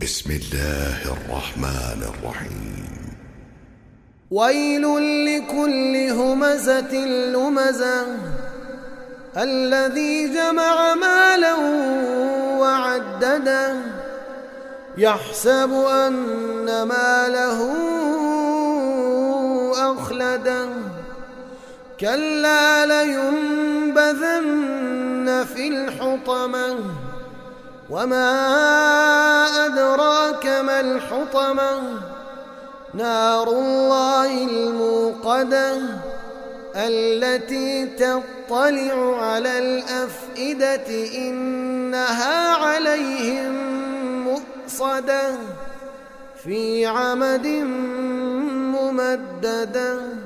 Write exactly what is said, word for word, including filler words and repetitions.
بسم الله الرحمن الرحيم. ويل لكل همزة لمزة الذي جمع مالا وعدده يحسب أن ماله أخلده كلا لينبذن في الحطمة وما أدراك ما الحطمة نار الله الموقدة التي تطلع على الأفئدة إنها عليهم مؤصدة في عمد ممددة.